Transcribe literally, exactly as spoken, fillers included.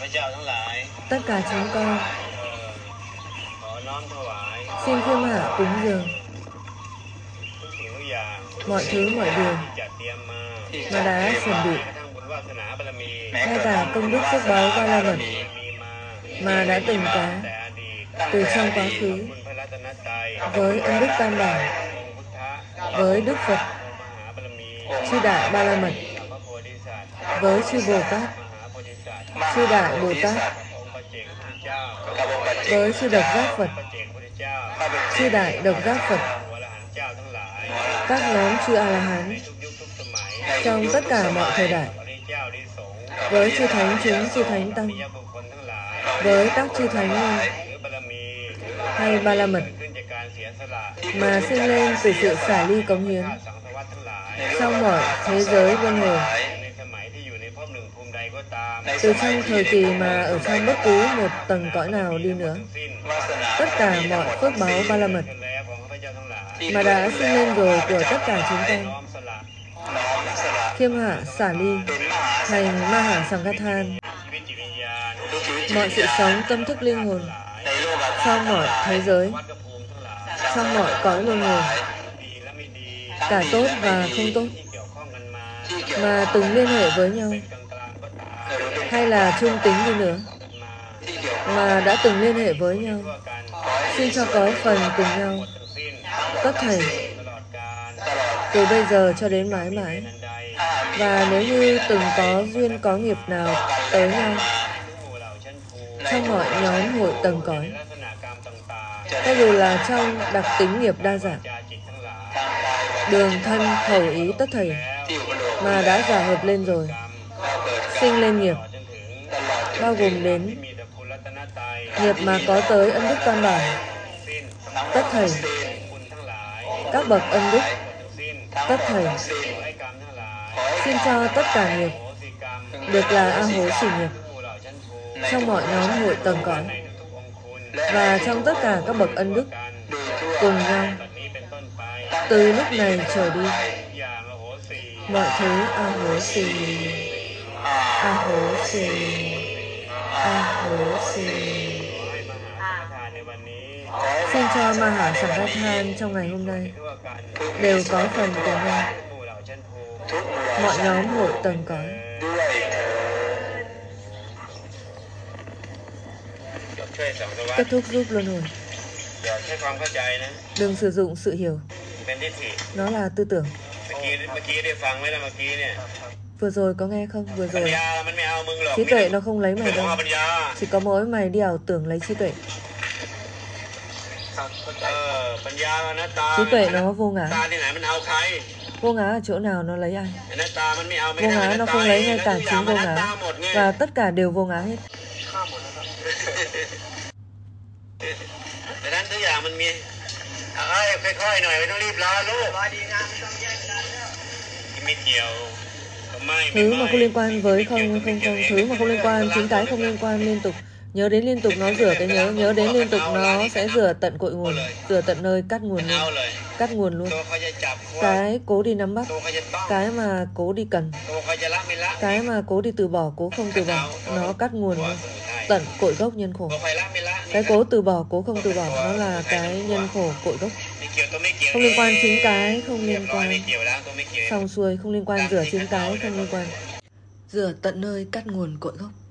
tất cả chúng con xin khiêm hạ cúng dường mọi thứ mọi điều mà đã chuẩn bị, ngay cả công đức phước báo ba la mật mà đã từng có từ trong quá khứ, với ân đức tam bảo, với Đức Phật, chư đại ba la mật, với chư Bồ Tát, chư đại Bồ Tát, với chư độc giác Phật, chư đại độc giác Phật, các nhóm chư A La Hán trong tất cả mọi thời đại, với chư thánh chúng, chư thánh tăng, với các chư thánh nhân hay ba la mật mà sinh lên từ sự xả ly cống hiến trong mọi thế giới luân hồi, từ trong thời kỳ mà ở trong bất cứ một tầng cõi nào đi nữa, tất cả mọi phước báo ba la mật mà đã sinh lên rồi của tất cả chúng con, khiêm hạ xả ly thành ma hả sằng ca than, mọi sự sống tâm thức linh hồn trong mọi thế giới, trong mọi cõi luân hồi, cả tốt và không tốt, mà từng liên hệ với nhau, hay là chung tính đi nữa, mà đã từng liên hệ với nhau, xin cho có phần cùng nhau, tất thảy, từ bây giờ cho đến mãi mãi. Và nếu như từng có duyên có nghiệp nào tới nhau trong mọi nhóm hội tầng cõi, cho dù là trong đặc tính nghiệp đa dạng, đường thân khẩu ý tất thảy mà đã giả hợp lên rồi, sinh lên nghiệp, bao gồm đến nghiệp mà có tới ân đức tam bảo, tất thảy, các bậc ân đức, tất thảy, xin cho tất cả nghiệp được là A Hố Xỉ nghiệp trong mọi nhóm hội tầng cõi, và trong tất cả các bậc ân đức cùng nhau, từ lúc này trở đi, mọi thứ A Hố Xỉ, A Hố Xỉ, A Hố Xỉ. Xin cho ma hả sằng ca than trong ngày hôm nay đều có phần cùng nhau, mọi nhóm hội tầng cõi. Kết thúc giúp luân hồi. Đừng sử dụng sự hiểu, nó là tư tưởng. Vừa rồi có nghe không? Vừa rồi trí tuệ nó không lấy mày đâu, chỉ có mỗi mày đi ảo tưởng lấy trí tuệ. Trí tuệ nó vô ngã. Vô ngã ở chỗ nào nó lấy ai? Vô ngã nó không lấy ngay cả chính vô ngã, và tất cả đều vô ngã hết. Thứ mà không liên quan với không không không, thứ mà không liên quan, chính cái không liên quan liên tục. Nhớ đến liên tục nó rửa cái nhớ, nhớ đến liên tục nó sẽ rửa tận cội nguồn, rửa tận nơi cắt nguồn luôn, cắt nguồn luôn. Cái cố đi nắm bắt, cái mà cố đi cần, cái mà cố đi từ bỏ, cố không từ bỏ, nó cắt nguồn luôn, tận cội gốc nhân khổ. Cái cố từ bỏ, cố không từ bỏ, nó là cái nhân khổ cội gốc. Không liên quan chính cái, không liên quan xong xuôi, không liên quan rửa chính cái, không liên quan rửa tận nơi cắt nguồn cội gốc.